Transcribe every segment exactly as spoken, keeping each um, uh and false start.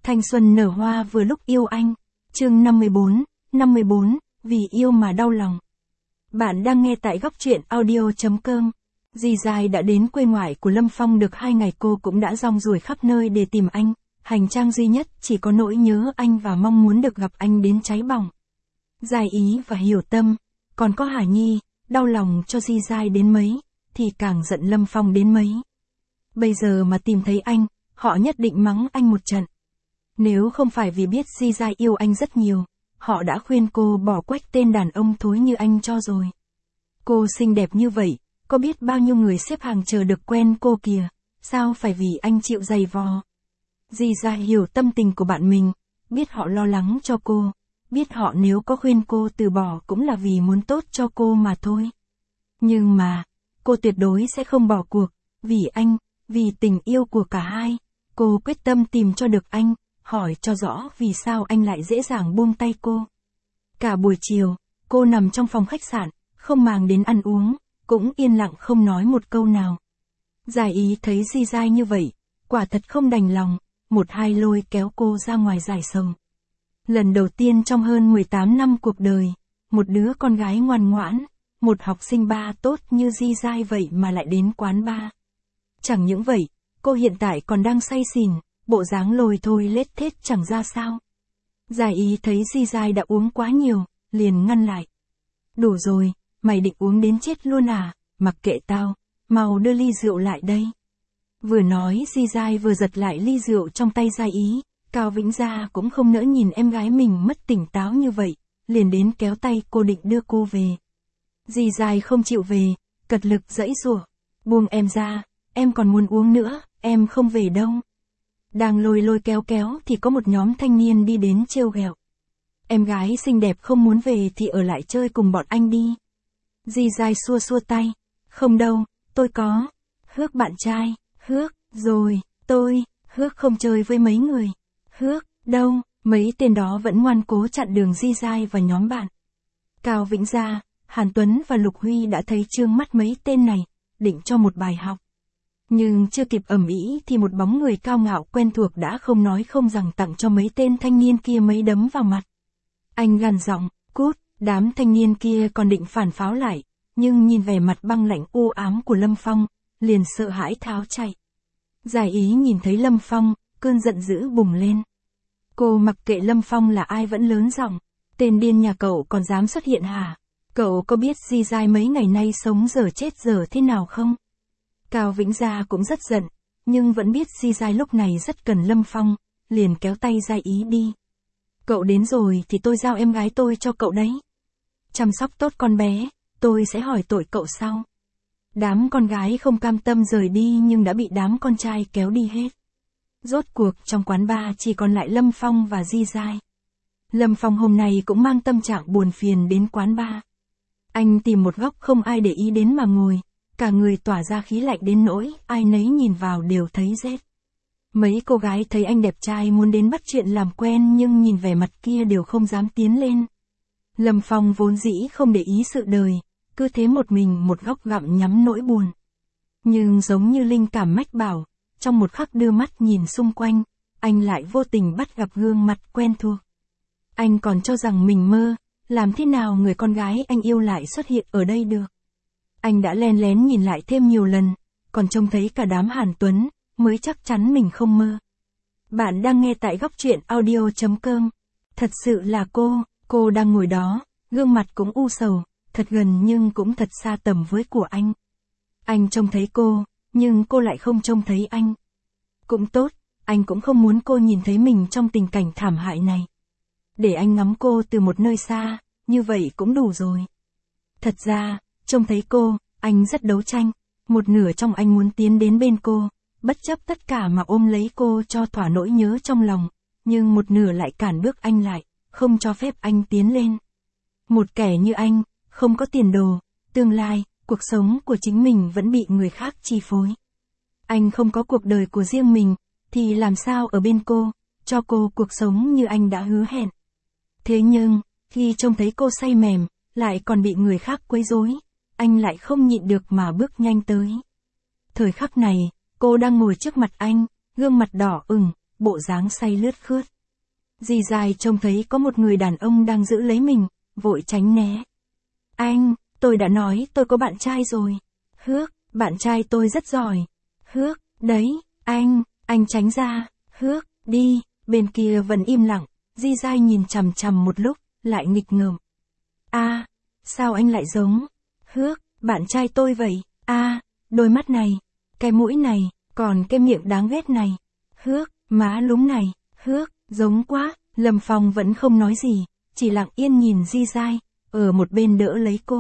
Thanh xuân nở hoa vừa lúc yêu anh. Chương năm mươi bốn, năm mươi bốn, vì yêu mà đau lòng. Bạn đang nghe tại góc truyện audio chấm com. Dì Dài đã đến quê ngoại của Lâm Phong được hai ngày, cô cũng đã rong ruổi khắp nơi để tìm anh. Hành trang duy nhất chỉ có nỗi nhớ anh và mong muốn được gặp anh đến cháy bỏng. Dài Ý và Hiểu Tâm, còn có Hà Nhi, đau lòng cho Dì Dài đến mấy, thì càng giận Lâm Phong đến mấy. Bây giờ mà tìm thấy anh, họ nhất định mắng anh một trận. Nếu không phải vì biết Dì Dài yêu anh rất nhiều, họ đã khuyên cô bỏ quách tên đàn ông thối như anh cho rồi. Cô xinh đẹp như vậy, có biết bao nhiêu người xếp hàng chờ được quen cô kìa, sao phải vì anh chịu giày vò. Dì Dài hiểu tâm tình của bạn mình, biết họ lo lắng cho cô, biết họ nếu có khuyên cô từ bỏ cũng là vì muốn tốt cho cô mà thôi. Nhưng mà, cô tuyệt đối sẽ không bỏ cuộc, vì anh, vì tình yêu của cả hai, cô quyết tâm tìm cho được anh, hỏi cho rõ vì sao anh lại dễ dàng buông tay cô. Cả buổi chiều, cô nằm trong phòng khách sạn, không màng đến ăn uống, cũng yên lặng không nói một câu nào. Dài Ý thấy Dì Dài như vậy, quả thật không đành lòng, một hai lôi kéo cô ra ngoài giải sầu. Lần đầu tiên trong hơn mười tám năm cuộc đời, một đứa con gái ngoan ngoãn, một học sinh ba tốt như Dì Dài vậy mà lại đến quán bar. Chẳng những vậy, cô hiện tại còn đang say xỉn, bộ dáng lồi thôi lết thết chẳng ra sao. Dài Ý thấy Dì Dài đã uống quá nhiều, liền ngăn lại. Đủ rồi, mày định uống đến chết luôn à, mặc kệ tao, mau đưa ly rượu lại đây. Vừa nói Dì Dài vừa giật lại ly rượu trong tay Dài Ý, Cao Vĩnh Gia cũng không nỡ nhìn em gái mình mất tỉnh táo như vậy, liền đến kéo tay cô định đưa cô về. Dì Dài không chịu về, cật lực giãy giụa, buông em ra, em còn muốn uống nữa, em không về đâu. Đang lôi lôi kéo kéo thì có một nhóm thanh niên đi đến trêu ghẹo. Em gái xinh đẹp không muốn về thì ở lại chơi cùng bọn anh đi. Dì Dài xua xua tay, không đâu, tôi có. Hước bạn trai, Hước, rồi, tôi, Hước không chơi với mấy người. Hước, đâu, mấy tên đó vẫn ngoan cố chặn đường Dì Dài và nhóm bạn. Cao Vĩnh Gia, Hàn Tuấn và Lục Huy đã thấy trương mắt mấy tên này, định cho một bài học. Nhưng chưa kịp ầm ĩ thì một bóng người cao ngạo quen thuộc đã không nói không rằng tặng cho mấy tên thanh niên kia mấy đấm vào mặt. Anh gằn giọng, cút, đám thanh niên kia còn định phản pháo lại, nhưng nhìn vẻ mặt băng lạnh u ám của Lâm Phong, liền sợ hãi tháo chạy. Dài Ý nhìn thấy Lâm Phong, cơn giận dữ bùng lên. Cô mặc kệ Lâm Phong là ai vẫn lớn giọng, tên điên nhà cậu còn dám xuất hiện hả? Cậu có biết Dì Dài mấy ngày nay sống giờ chết giờ thế nào không? Cao Vĩnh Gia cũng rất giận, nhưng vẫn biết Dì Dài lúc này rất cần Lâm Phong, liền kéo tay Dài Ý đi. Cậu đến rồi thì tôi giao em gái tôi cho cậu đấy. Chăm sóc tốt con bé, tôi sẽ hỏi tội cậu sau. Đám con gái không cam tâm rời đi nhưng đã bị đám con trai kéo đi hết. Rốt cuộc trong quán bar chỉ còn lại Lâm Phong và Dì Dài. Lâm Phong hôm nay cũng mang tâm trạng buồn phiền đến quán bar. Anh tìm một góc không ai để ý đến mà ngồi. Cả người tỏa ra khí lạnh đến nỗi, ai nấy nhìn vào đều thấy rét. Mấy cô gái thấy anh đẹp trai muốn đến bắt chuyện làm quen nhưng nhìn vẻ mặt kia đều không dám tiến lên. Lâm Phong vốn dĩ không để ý sự đời, cứ thế một mình một góc gặm nhắm nỗi buồn. Nhưng giống như linh cảm mách bảo, trong một khắc đưa mắt nhìn xung quanh, anh lại vô tình bắt gặp gương mặt quen thuộc. Anh còn cho rằng mình mơ, làm thế nào người con gái anh yêu lại xuất hiện ở đây được. Anh đã len lén nhìn lại thêm nhiều lần, còn trông thấy cả đám Hàn Tuấn, mới chắc chắn mình không mơ. Bạn đang nghe tại góc truyện audio chấm com. Thật sự là cô, cô đang ngồi đó, gương mặt cũng u sầu, thật gần nhưng cũng thật xa tầm với của anh. Anh trông thấy cô, nhưng cô lại không trông thấy anh. Cũng tốt, anh cũng không muốn cô nhìn thấy mình trong tình cảnh thảm hại này. Để anh ngắm cô từ một nơi xa, như vậy cũng đủ rồi. Thật ra, trông thấy cô, anh rất đấu tranh, một nửa trong anh muốn tiến đến bên cô, bất chấp tất cả mà ôm lấy cô cho thỏa nỗi nhớ trong lòng, nhưng một nửa lại cản bước anh lại, không cho phép anh tiến lên. Một kẻ như anh, không có tiền đồ, tương lai, cuộc sống của chính mình vẫn bị người khác chi phối. Anh không có cuộc đời của riêng mình, thì làm sao ở bên cô, cho cô cuộc sống như anh đã hứa hẹn. Thế nhưng, khi trông thấy cô say mềm, lại còn bị người khác quấy rối, anh lại không nhịn được mà bước nhanh tới. Thời khắc này, cô đang ngồi trước mặt anh, gương mặt đỏ ửng, bộ dáng say lướt khướt. Dì dai trông thấy có một người đàn ông đang giữ lấy mình, vội tránh né. Anh, tôi đã nói tôi có bạn trai rồi. Hước, bạn trai tôi rất giỏi. Hước, đấy, anh, anh tránh ra. Hước, đi, bên kia vẫn im lặng, Di Dai nhìn chằm chằm một lúc, lại nghịch ngợm. A, à, sao anh lại giống? Hước, bạn trai tôi vậy. A, à, đôi mắt này, cái mũi này, còn cái miệng đáng ghét này. Hước, má lúng này. Hước, giống quá. Lâm Phong vẫn không nói gì, chỉ lặng yên nhìn Di Dai, ở một bên đỡ lấy cô.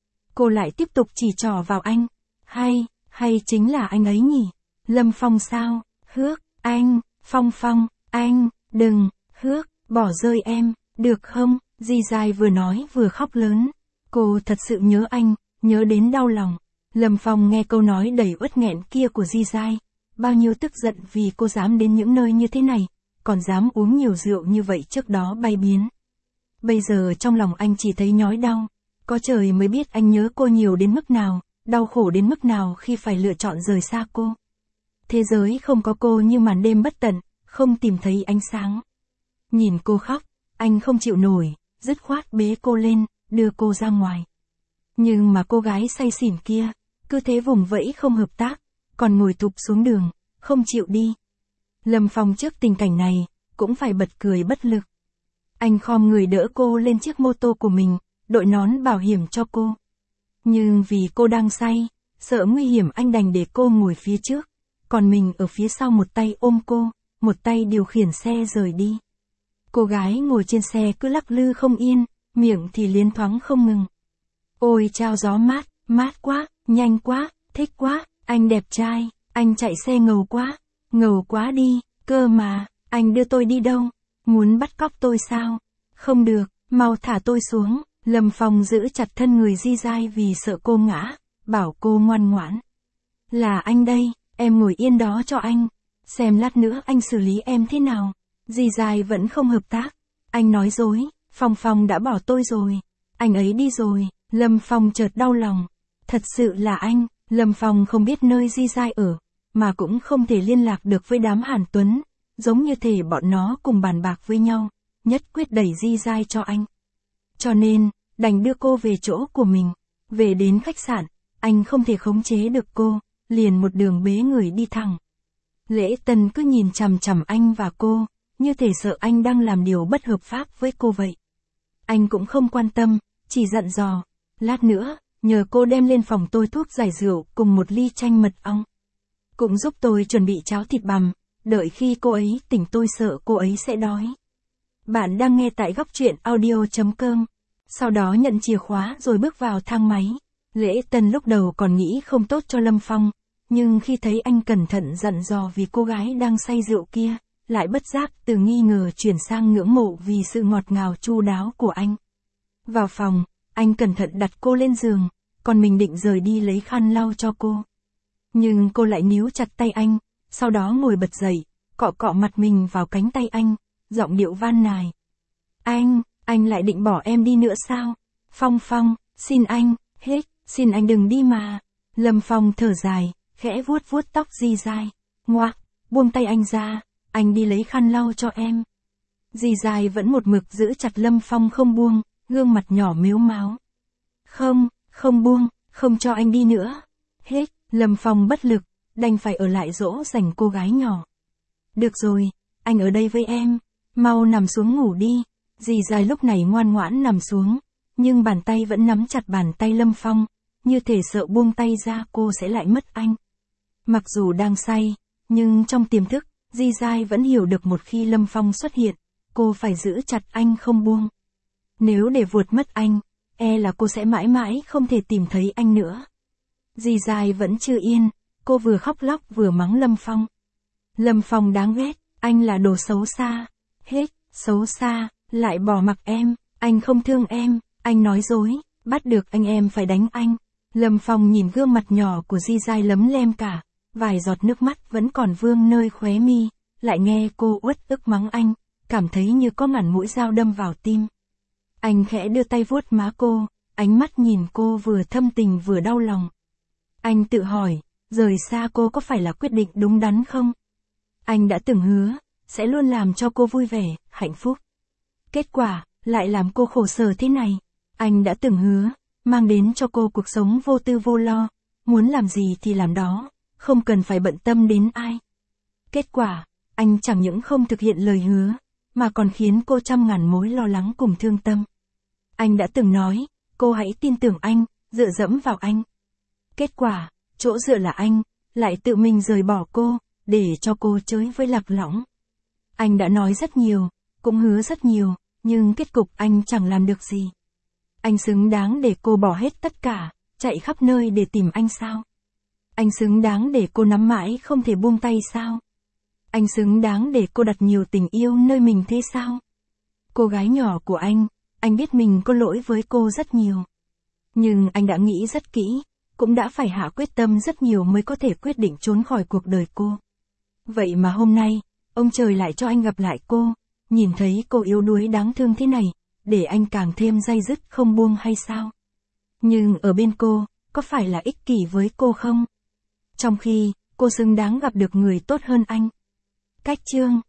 Cô lại tiếp tục chỉ trỏ vào anh. Hay, hay chính là anh ấy nhỉ? Lâm Phong sao? Hước, anh, Phong Phong, anh, đừng, Hước, bỏ rơi em, được không? Di Dai vừa nói vừa khóc lớn. Cô thật sự nhớ anh, nhớ đến đau lòng. Lâm Phong nghe câu nói đầy uất nghẹn kia của Di Dai, bao nhiêu tức giận vì cô dám đến những nơi như thế này, còn dám uống nhiều rượu như vậy trước đó bay biến. Bây giờ trong lòng anh chỉ thấy nhói đau, có trời mới biết anh nhớ cô nhiều đến mức nào, đau khổ đến mức nào khi phải lựa chọn rời xa cô. Thế giới không có cô như màn đêm bất tận, không tìm thấy ánh sáng. Nhìn cô khóc, anh không chịu nổi, dứt khoát bế cô lên, đưa cô ra ngoài. Nhưng mà cô gái say xỉn kia, cứ thế vùng vẫy không hợp tác, còn ngồi thụp xuống đường, không chịu đi. Lâm Phong trước tình cảnh này, cũng phải bật cười bất lực. Anh khom người đỡ cô lên chiếc mô tô của mình, đội nón bảo hiểm cho cô. Nhưng vì cô đang say, sợ nguy hiểm anh đành để cô ngồi phía trước, còn mình ở phía sau một tay ôm cô, một tay điều khiển xe rời đi. Cô gái ngồi trên xe cứ lắc lư không yên, miệng thì liến thoáng không ngừng. Ôi chao gió mát, mát quá, nhanh quá, thích quá, anh đẹp trai, anh chạy xe ngầu quá, ngầu quá đi, cơ mà, anh đưa tôi đi đâu? Muốn bắt cóc tôi sao? Không được, mau thả tôi xuống. Lâm Phong giữ chặt thân người Di Dai vì sợ cô ngã, bảo cô ngoan ngoãn. Là anh đây, em ngồi yên đó cho anh, xem lát nữa anh xử lý em thế nào. Di Dai vẫn không hợp tác. Anh nói dối, Phong Phong đã bỏ tôi rồi, anh ấy đi rồi. Lâm Phong chợt đau lòng. Thật sự là anh. Lâm Phong không biết nơi Di Dai ở, mà cũng không thể liên lạc được với đám Hàn Tuấn, giống như thể bọn nó cùng bàn bạc với nhau, nhất quyết đẩy Di Dai cho anh. Cho nên, đành đưa cô về chỗ của mình. Về đến khách sạn, anh không thể khống chế được cô, liền một đường bế người đi thẳng. Lễ Tân cứ nhìn chằm chằm anh và cô, như thể sợ anh đang làm điều bất hợp pháp với cô vậy. Anh cũng không quan tâm, chỉ dặn dò, lát nữa, nhờ cô đem lên phòng tôi thuốc giải rượu cùng một ly chanh mật ong. Cũng giúp tôi chuẩn bị cháo thịt bằm, đợi khi cô ấy tỉnh tôi sợ cô ấy sẽ đói. Bạn đang nghe tại góc truyện audio chấm com. Sau đó nhận chìa khóa rồi bước vào thang máy. Lễ Tân lúc đầu còn nghĩ không tốt cho Lâm Phong, nhưng khi thấy anh cẩn thận dặn dò vì cô gái đang say rượu kia, lại bất giác từ nghi ngờ chuyển sang ngưỡng mộ vì sự ngọt ngào chu đáo của anh. Vào phòng, anh cẩn thận đặt cô lên giường, còn mình định rời đi lấy khăn lau cho cô. Nhưng cô lại níu chặt tay anh, sau đó ngồi bật dậy, cọ cọ mặt mình vào cánh tay anh, giọng điệu van nài. Anh, anh lại định bỏ em đi nữa sao? Phong Phong, xin anh, hết, xin anh đừng đi mà. Lâm Phong thở dài, khẽ vuốt vuốt tóc Di Dai. Ngoạc, buông tay anh ra, anh đi lấy khăn lau cho em. Di Dai vẫn một mực giữ chặt Lâm Phong không buông, gương mặt nhỏ mếu máo. Không, không buông, không cho anh đi nữa. Hết, Lâm Phong bất lực, đành phải ở lại dỗ dành cô gái nhỏ. Được rồi, anh ở đây với em, mau nằm xuống ngủ đi. Dì Dai lúc này ngoan ngoãn nằm xuống, nhưng bàn tay vẫn nắm chặt bàn tay Lâm Phong, như thể sợ buông tay ra cô sẽ lại mất anh. Mặc dù đang say, nhưng trong tiềm thức, Di Dai vẫn hiểu được một khi Lâm Phong xuất hiện, cô phải giữ chặt anh không buông. Nếu để vuột mất anh, e là cô sẽ mãi mãi không thể tìm thấy anh nữa. Di Dai vẫn chưa yên, cô vừa khóc lóc vừa mắng Lâm Phong. Lâm Phong đáng ghét, anh là đồ xấu xa. Hết, xấu xa, lại bỏ mặc em, anh không thương em, anh nói dối, bắt được anh em phải đánh anh. Lâm Phong nhìn gương mặt nhỏ của Di Dai lấm lem cả, vài giọt nước mắt vẫn còn vương nơi khóe mi, lại nghe cô uất ức mắng anh, cảm thấy như có ngàn mũi dao đâm vào tim. Anh khẽ đưa tay vuốt má cô, ánh mắt nhìn cô vừa thâm tình vừa đau lòng. Anh tự hỏi, rời xa cô có phải là quyết định đúng đắn không? Anh đã từng hứa, sẽ luôn làm cho cô vui vẻ, hạnh phúc. Kết quả, lại làm cô khổ sở thế này. Anh đã từng hứa, mang đến cho cô cuộc sống vô tư vô lo, muốn làm gì thì làm đó, không cần phải bận tâm đến ai. Kết quả, anh chẳng những không thực hiện lời hứa, mà còn khiến cô trăm ngàn mối lo lắng cùng thương tâm. Anh đã từng nói, cô hãy tin tưởng anh, dựa dẫm vào anh. Kết quả, chỗ dựa là anh, lại tự mình rời bỏ cô, để cho cô chơi với lạc lõng. Anh đã nói rất nhiều, cũng hứa rất nhiều, nhưng kết cục anh chẳng làm được gì. Anh xứng đáng để cô bỏ hết tất cả, chạy khắp nơi để tìm anh sao? Anh xứng đáng để cô nắm mãi không thể buông tay sao? Anh xứng đáng để cô đặt nhiều tình yêu nơi mình thế sao? Cô gái nhỏ của anh, anh biết mình có lỗi với cô rất nhiều. Nhưng anh đã nghĩ rất kỹ, cũng đã phải hạ quyết tâm rất nhiều mới có thể quyết định trốn khỏi cuộc đời cô. Vậy mà hôm nay, ông trời lại cho anh gặp lại cô, nhìn thấy cô yếu đuối đáng thương thế này, để anh càng thêm day dứt không buông hay sao? Nhưng ở bên cô, có phải là ích kỷ với cô không? Trong khi, cô xứng đáng gặp được người tốt hơn anh. Cách chương